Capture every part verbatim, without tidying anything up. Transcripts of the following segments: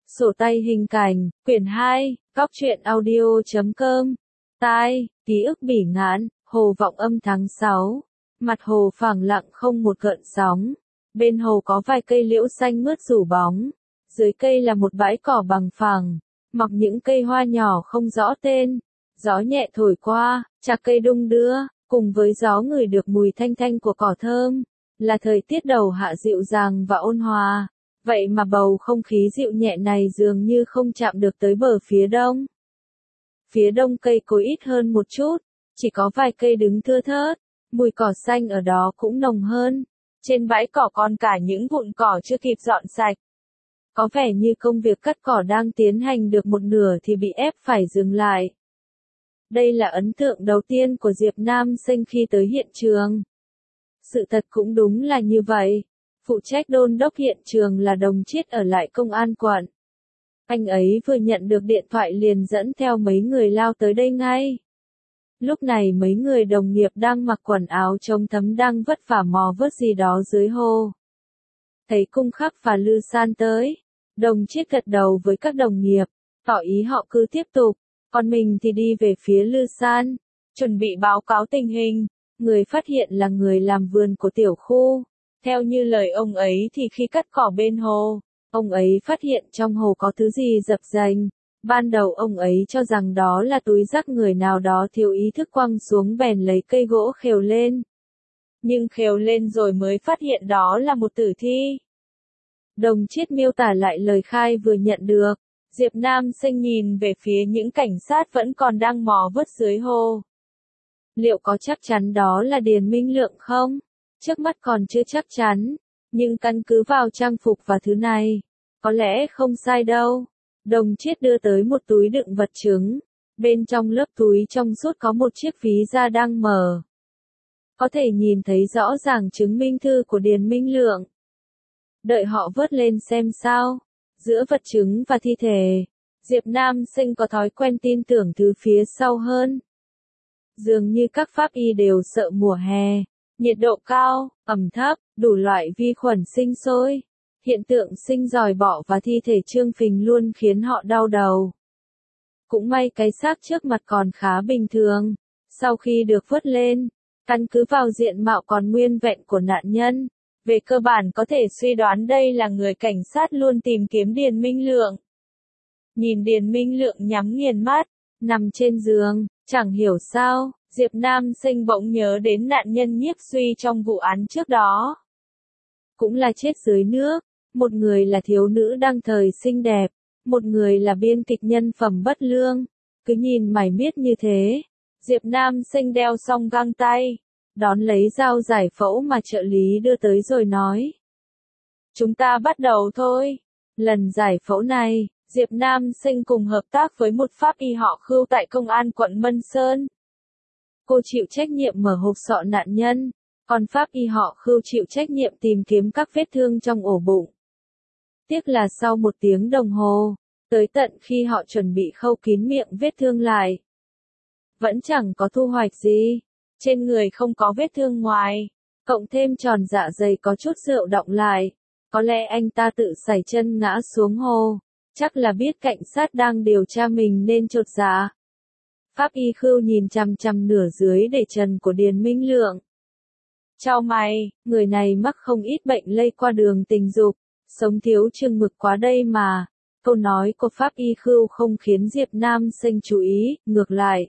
Sổ tay hình cảnh, quyển hai, góc truyện audio chấm com. Tai, ký ức bỉ ngạn, hồ vọng âm tháng sáu. Mặt hồ phẳng lặng không một gợn sóng. Bên hồ có vài cây liễu xanh mướt rủ bóng. Dưới cây là một bãi cỏ bằng phẳng, mọc những cây hoa nhỏ không rõ tên. Gió nhẹ thổi qua, chạc cây đung đưa, cùng với gió ngửi được mùi thanh thanh của cỏ thơm. Là thời tiết đầu hạ dịu dàng và ôn hòa. Vậy mà bầu không khí dịu nhẹ này dường như không chạm được tới bờ phía đông. Phía đông cây cối ít hơn một chút, chỉ có vài cây đứng thưa thớt, mùi cỏ xanh ở đó cũng nồng hơn. Trên bãi cỏ còn cả những vụn cỏ chưa kịp dọn sạch. Có vẻ như công việc cắt cỏ đang tiến hành được một nửa thì bị ép phải dừng lại. Đây là ấn tượng đầu tiên của Diệp Nam Sinh khi tới hiện trường. Sự thật cũng đúng là như vậy. Phụ trách đôn đốc hiện trường là Đồng Chiết ở lại công an quận. Anh ấy vừa nhận được điện thoại liền dẫn theo mấy người lao tới đây ngay. Lúc này mấy người đồng nghiệp đang mặc quần áo chống thấm đang vất vả mò vớt gì đó dưới hồ. Thấy Cung Khắc và Lư San tới, Đồng Chiết gật đầu với các đồng nghiệp, tỏ ý họ cứ tiếp tục, còn mình thì đi về phía Lư San, chuẩn bị báo cáo tình hình. Người phát hiện là người làm vườn của tiểu khu. Theo như lời ông ấy thì khi cắt cỏ bên hồ, ông ấy phát hiện trong hồ có thứ gì dập dềnh. Ban đầu ông ấy cho rằng đó là túi rác người nào đó thiếu ý thức quăng xuống bèn lấy cây gỗ khều lên. Nhưng khều lên rồi mới phát hiện đó là một tử thi. Đồng Chiết miêu tả lại lời khai vừa nhận được. Diệp Nam Sinh nhìn về phía những cảnh sát vẫn còn đang mò vớt dưới hồ. Liệu có chắc chắn đó là Điền Minh Lượng không? Trước mắt còn chưa chắc chắn, nhưng căn cứ vào trang phục và thứ này, có lẽ không sai đâu. Đồng Chiết đưa tới một túi đựng vật chứng, bên trong lớp túi trong suốt có một chiếc ví da đang mở. Có thể nhìn thấy rõ ràng chứng minh thư của Điền Minh Lượng. Đợi họ vớt lên xem sao. Giữa vật chứng và thi thể, Diệp Nam Sinh có thói quen tin tưởng thứ phía sau hơn. Dường như các pháp y đều sợ mùa hè. Nhiệt độ cao, ẩm thấp, đủ loại vi khuẩn sinh sôi. Hiện tượng sinh giòi bọ và thi thể trương phình luôn khiến họ đau đầu. Cũng may cái xác trước mặt còn khá bình thường. Sau khi được vớt lên, căn cứ vào diện mạo còn nguyên vẹn của nạn nhân, về cơ bản có thể suy đoán đây là người cảnh sát luôn tìm kiếm Điền Minh Lượng. Nhìn Điền Minh Lượng nhắm nghiền mắt, nằm trên giường, chẳng hiểu sao. Diệp Nam Sinh bỗng nhớ đến nạn nhân Nhiếp Suy trong vụ án trước đó. Cũng là chết dưới nước, một người là thiếu nữ đăng thời xinh đẹp, một người là biên kịch nhân phẩm bất lương. Cứ nhìn mải miết như thế, Diệp Nam Sinh đeo xong găng tay, đón lấy dao giải phẫu mà trợ lý đưa tới rồi nói. Chúng ta bắt đầu thôi. Lần giải phẫu này, Diệp Nam Sinh cùng hợp tác với một pháp y họ Khưu tại công an quận Mân Sơn. Cô chịu trách nhiệm mở hộp sọ nạn nhân, còn pháp y họ Khưu chịu trách nhiệm tìm kiếm các vết thương trong ổ bụng. Tiếc là sau một tiếng đồng hồ, tới tận khi họ chuẩn bị khâu kín miệng vết thương lại, vẫn chẳng có thu hoạch gì. Trên người không có vết thương ngoài, cộng thêm tròn dạ dày có chút rượu đọng lại. Có lẽ anh ta tự sải chân ngã xuống hồ, chắc là biết cảnh sát đang điều tra mình nên chột dạ. Pháp y Khưu nhìn chằm chằm nửa dưới để trần của Điền Minh Lượng. Chau mày, người này mắc không ít bệnh lây qua đường tình dục, sống thiếu chừng mực quá đây mà. Câu nói của Pháp y Khưu không khiến Diệp Nam Sinh chú ý, ngược lại.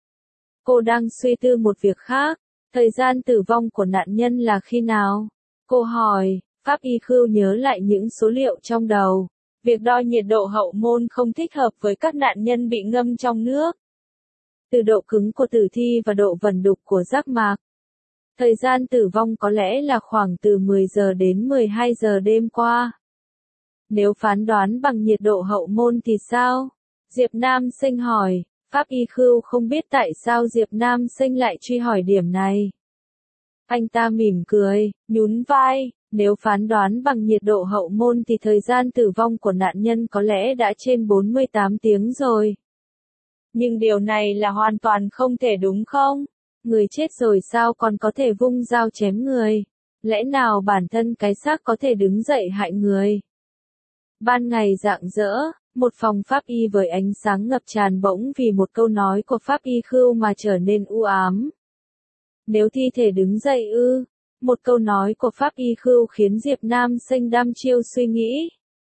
Cô đang suy tư một việc khác, thời gian tử vong của nạn nhân là khi nào? Cô hỏi, Pháp y Khưu nhớ lại những số liệu trong đầu. Việc đo nhiệt độ hậu môn không thích hợp với các nạn nhân bị ngâm trong nước. Từ độ cứng của tử thi và độ vẩn đục của giác mạc. Thời gian tử vong có lẽ là khoảng từ mười giờ đến mười hai giờ đêm qua. Nếu phán đoán bằng nhiệt độ hậu môn thì sao? Diệp Nam Sinh hỏi. Pháp y Khưu không biết tại sao Diệp Nam Sinh lại truy hỏi điểm này. Anh ta mỉm cười, nhún vai, nếu phán đoán bằng nhiệt độ hậu môn thì thời gian tử vong của nạn nhân có lẽ đã trên bốn mươi tám tiếng rồi. Nhưng điều này là hoàn toàn không thể đúng không? Người chết rồi sao còn có thể vung dao chém người? Lẽ nào bản thân cái xác có thể đứng dậy hại người? Ban ngày rạng rỡ, một phòng pháp y với ánh sáng ngập tràn bỗng vì một câu nói của pháp y Khưu mà trở nên u ám. Nếu thi thể đứng dậy ư? Một câu nói của pháp y Khưu khiến Diệp Nam Xanh đăm chiêu suy nghĩ.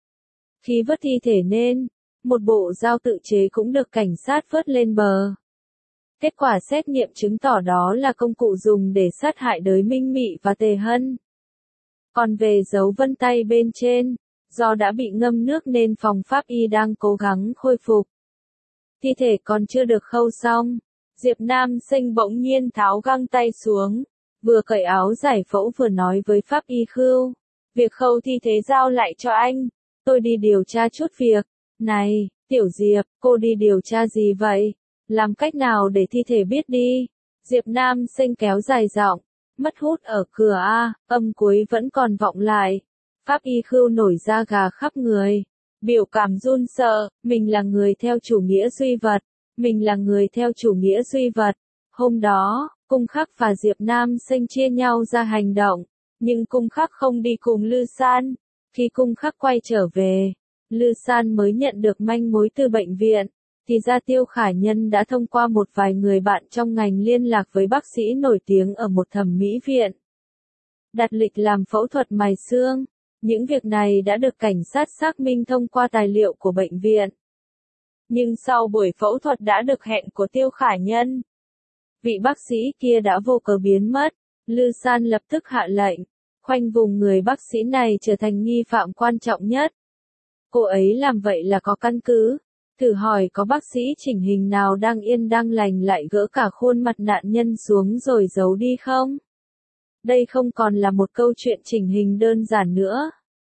Khi vớt thi thể nên, một bộ dao tự chế cũng được cảnh sát vớt lên bờ. Kết quả xét nghiệm chứng tỏ đó là công cụ dùng để sát hại Đới Minh Mị và Tề Hân. Còn về dấu vân tay bên trên, do đã bị ngâm nước nên phòng pháp y đang cố gắng khôi phục. Thi thể còn chưa được khâu xong, Diệp Nam Xanh bỗng nhiên tháo găng tay xuống, vừa cởi áo giải phẫu vừa nói với pháp y Khưu, việc khâu thi thể giao lại cho anh, tôi đi điều tra chút việc. Này, Tiểu Diệp, cô đi điều tra gì vậy? Làm cách nào để thi thể biết đi? Diệp Nam Xanh kéo dài giọng, mất hút ở cửa a, âm cuối vẫn còn vọng lại. Pháp y Khưu nổi da gà khắp người, biểu cảm run sợ, mình là người theo chủ nghĩa duy vật, mình là người theo chủ nghĩa duy vật. Hôm đó, Cung Khắc và Diệp Nam Xanh chia nhau ra hành động, nhưng Cung Khắc không đi cùng Lư San. Khi Cung Khắc quay trở về, Lư San mới nhận được manh mối từ bệnh viện, thì ra Tiêu Khả Nhân đã thông qua một vài người bạn trong ngành liên lạc với bác sĩ nổi tiếng ở một thẩm mỹ viện. Đặt lịch làm phẫu thuật mài xương. Những việc này đã được cảnh sát xác minh thông qua tài liệu của bệnh viện. Nhưng sau buổi phẫu thuật đã được hẹn của Tiêu Khả Nhân, vị bác sĩ kia đã vô cớ biến mất. Lư San lập tức hạ lệnh, khoanh vùng người bác sĩ này trở thành nghi phạm quan trọng nhất. Cô ấy làm vậy là có căn cứ. Thử hỏi có bác sĩ chỉnh hình nào đang yên đang lành lại gỡ cả khuôn mặt nạn nhân xuống rồi giấu đi không? Đây không còn là một câu chuyện chỉnh hình đơn giản nữa.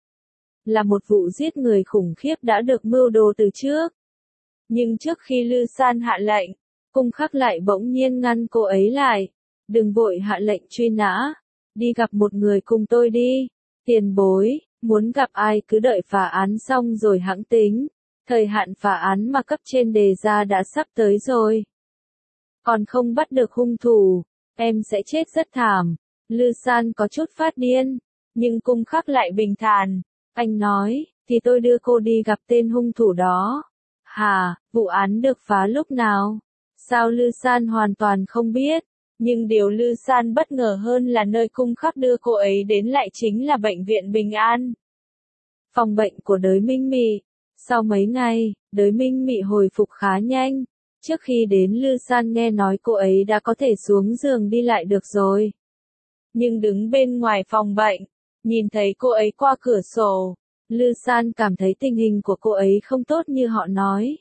Là một vụ giết người khủng khiếp đã được mưu đồ từ trước. Nhưng trước khi Lư San hạ lệnh, Cung Khắc lại bỗng nhiên ngăn cô ấy lại. Đừng vội hạ lệnh truy nã. Đi gặp một người cùng tôi đi. Tiền bối, muốn gặp ai cứ đợi phá án xong rồi hẵng tính. Thời hạn phá án mà cấp trên đề ra đã sắp tới rồi. Còn không bắt được hung thủ, em sẽ chết rất thảm. Lư San có chút phát điên, nhưng Cung Khắc lại bình thản. Anh nói, thì tôi đưa cô đi gặp tên hung thủ đó. Hà, vụ án được phá lúc nào? Sao Lư San hoàn toàn không biết? Nhưng điều Lư San bất ngờ hơn là nơi Cung Khắc đưa cô ấy đến lại chính là bệnh viện Bình An. Phòng bệnh của Đới Minh Mị. Sau mấy ngày, Đới Minh Mị hồi phục khá nhanh. Trước khi đến Lư San nghe nói cô ấy đã có thể xuống giường đi lại được rồi. Nhưng đứng bên ngoài phòng bệnh, nhìn thấy cô ấy qua cửa sổ, Lư San cảm thấy tình hình của cô ấy không tốt như họ nói.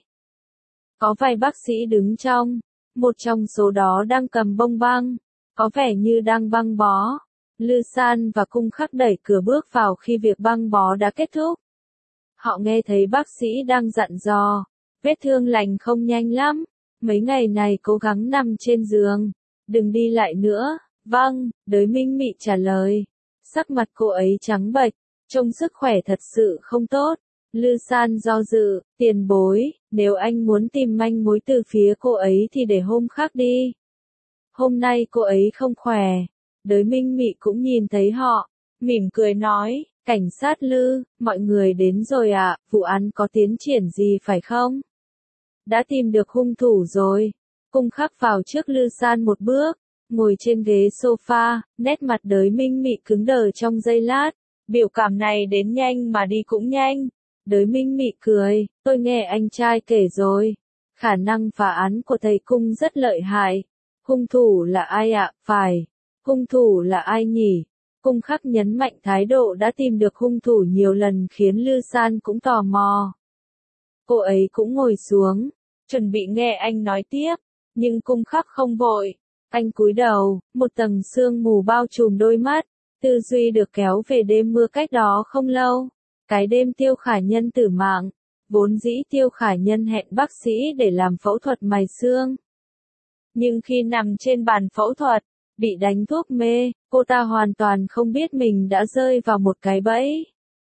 Có vài bác sĩ đứng trong, một trong số đó đang cầm bông băng, có vẻ như đang băng bó. Lư San và Cung Khắc đẩy cửa bước vào khi việc băng bó đã kết thúc. Họ nghe thấy bác sĩ đang dặn dò, vết thương lành không nhanh lắm, mấy ngày này cố gắng nằm trên giường, đừng đi lại nữa. Vâng, Đới Minh Mị trả lời. Sắc mặt cô ấy trắng bệch, trông sức khỏe thật sự không tốt. Lư San do dự, tiền bối, nếu anh muốn tìm manh mối từ phía cô ấy thì để hôm khác đi. Hôm nay cô ấy không khỏe. Đới Minh Mị cũng nhìn thấy họ, mỉm cười nói, cảnh sát Lư, mọi người đến rồi ạ, à, vụ án có tiến triển gì phải không? Đã tìm được hung thủ rồi. Cung Khắc vào trước Lư San một bước, ngồi trên ghế sofa, nét mặt Đới Minh Mị cứng đờ trong giây lát, biểu cảm này đến nhanh mà đi cũng nhanh. Đới Minh Mị cười, tôi nghe anh trai kể rồi, khả năng phá án của thầy Cung rất lợi hại. Hung thủ là ai ạ? À? Phải, hung thủ là ai nhỉ? Cung Khắc nhấn mạnh thái độ đã tìm được hung thủ nhiều lần khiến Lư San cũng tò mò. Cô ấy cũng ngồi xuống, chuẩn bị nghe anh nói tiếp, nhưng Cung Khắc không vội. Anh cúi đầu, một tầng sương mù bao trùm đôi mắt, tư duy được kéo về đêm mưa cách đó không lâu. Cái đêm Tiêu Khả Nhân tử mạng, vốn dĩ Tiêu Khả Nhân hẹn bác sĩ để làm phẫu thuật mài xương. Nhưng khi nằm trên bàn phẫu thuật, bị đánh thuốc mê, cô ta hoàn toàn không biết mình đã rơi vào một cái bẫy.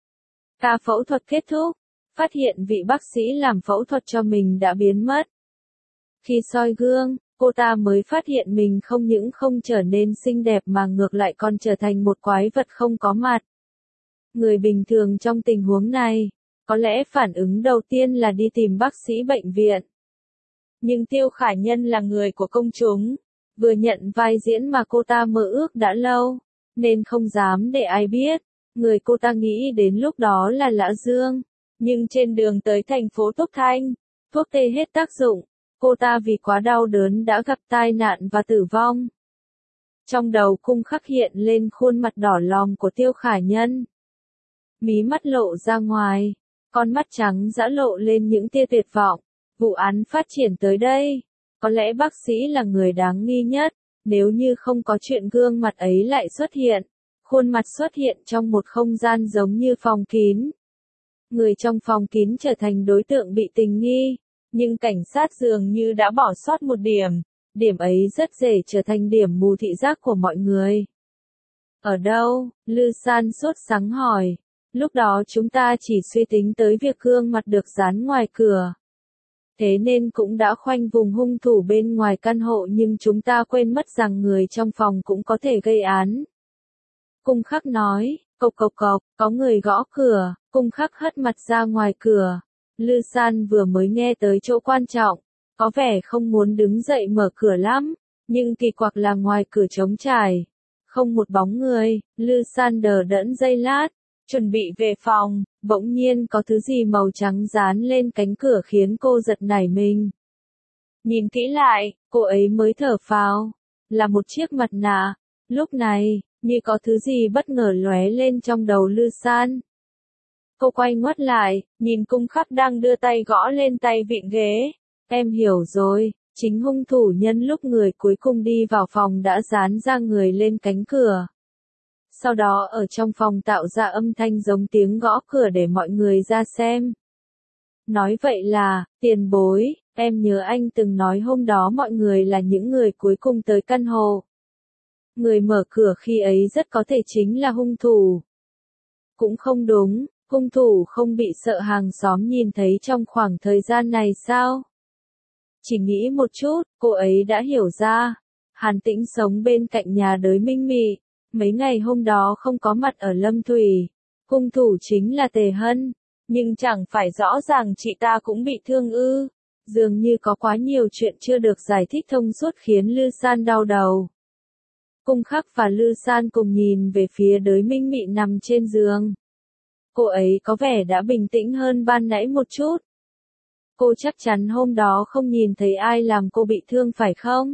Ca phẫu thuật kết thúc, phát hiện vị bác sĩ làm phẫu thuật cho mình đã biến mất. Khi soi gương, cô ta mới phát hiện mình không những không trở nên xinh đẹp mà ngược lại còn trở thành một quái vật không có mặt. Người bình thường trong tình huống này, Có lẽ phản ứng đầu tiên là đi tìm bác sĩ bệnh viện. Nhưng Tiêu Khả Nhân là người của công chúng, vừa nhận vai diễn mà cô ta mơ ước đã lâu, nên không dám để ai biết. Người cô ta nghĩ đến lúc đó là Lã Dương, nhưng trên đường tới thành phố Túc Thanh, thuốc tê hết tác dụng, cô ta vì quá đau đớn đã gặp tai nạn và tử vong. Trong đầu Cung Khắc hiện lên khuôn mặt đỏ lòm của Tiêu Khả Nhân. Mí mắt lộ ra ngoài, con mắt trắng dã lộ lên những tia tuyệt vọng. Vụ án phát triển tới đây, có lẽ bác sĩ là người đáng nghi nhất, nếu như không có chuyện gương mặt ấy lại xuất hiện. Khuôn mặt xuất hiện trong một không gian giống như phòng kín. Người trong phòng kín trở thành đối tượng bị tình nghi, nhưng cảnh sát dường như đã bỏ sót một điểm, điểm ấy rất dễ trở thành điểm mù thị giác của mọi người. Ở đâu? Lư San sốt sắng hỏi. Lúc đó chúng ta chỉ suy tính tới việc gương mặt được dán ngoài cửa. Thế nên cũng đã khoanh vùng hung thủ bên ngoài căn hộ, nhưng chúng ta quên mất rằng người trong phòng cũng có thể gây án. Cung Khắc nói, cộc cộc cộc, có người gõ cửa. Cung Khắc hất mặt ra ngoài cửa. Lư San vừa mới nghe tới chỗ quan trọng, có vẻ không muốn đứng dậy mở cửa lắm, nhưng kỳ quặc là ngoài cửa trống trải, không một bóng người. Lư San đờ đẫn giây lát, chuẩn bị về phòng, bỗng nhiên có thứ gì màu trắng dán lên cánh cửa khiến cô giật nảy mình. Nhìn kỹ lại, cô ấy mới thở phào, là một chiếc mặt nạ. Lúc này, như có thứ gì bất ngờ lóe lên trong đầu Lư San. Cô quay ngoắt lại, nhìn Cung Khắc đang đưa tay gõ lên tay vịn ghế. Em hiểu rồi, chính hung thủ nhân lúc người cuối cùng đi vào phòng đã dán ra người lên cánh cửa. Sau đó ở trong phòng tạo ra âm thanh giống tiếng gõ cửa để mọi người ra xem. Nói vậy là, tiền bối, em nhớ anh từng nói hôm đó mọi người là những người cuối cùng tới căn hộ. Người mở cửa khi ấy rất có thể chính là hung thủ. Cũng không đúng, hung thủ không bị sợ hàng xóm nhìn thấy trong khoảng thời gian này sao? Chỉ nghĩ một chút, cô ấy đã hiểu ra. Hàn Tĩnh sống bên cạnh nhà Đới Minh Mị, mấy ngày hôm đó không có mặt ở Lâm Thủy. Hung thủ chính là Tề Hân, nhưng chẳng phải rõ ràng chị ta cũng bị thương ư? Dường như có quá nhiều chuyện chưa được giải thích thông suốt khiến Lư San đau đầu. Cung Khắc và Lư San cùng nhìn về phía Đới Minh Mị nằm trên giường. Cô ấy có vẻ đã bình tĩnh hơn ban nãy một chút. Cô chắc chắn hôm đó không nhìn thấy ai làm cô bị thương phải không?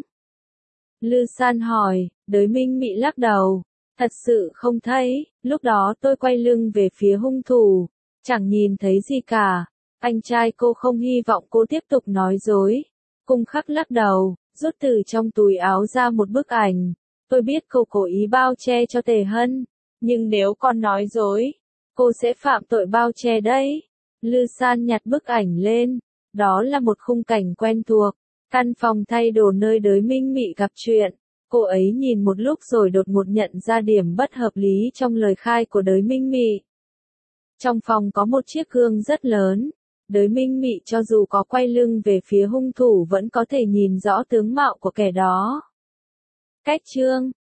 Lư San hỏi. Đới Minh Mị lắc đầu. Thật sự không thấy, lúc đó tôi quay lưng về phía hung thủ, chẳng nhìn thấy gì cả. Anh trai cô không hy vọng cô tiếp tục nói dối. Cung Khắc lắc đầu, rút từ trong túi áo ra một bức ảnh. Tôi biết cô cố ý bao che cho Tề Hân, nhưng nếu con nói dối, cô sẽ phạm tội bao che đấy. Lư San nhặt bức ảnh lên, đó là một khung cảnh quen thuộc, căn phòng thay đồ nơi Đới Minh Mị gặp chuyện. Cô ấy nhìn một lúc rồi đột ngột nhận ra điểm bất hợp lý trong lời khai của Đới Minh Mị. Trong phòng có một chiếc gương rất lớn, Đới Minh Mị cho dù có quay lưng về phía hung thủ vẫn có thể nhìn rõ tướng mạo của kẻ đó. Cách chương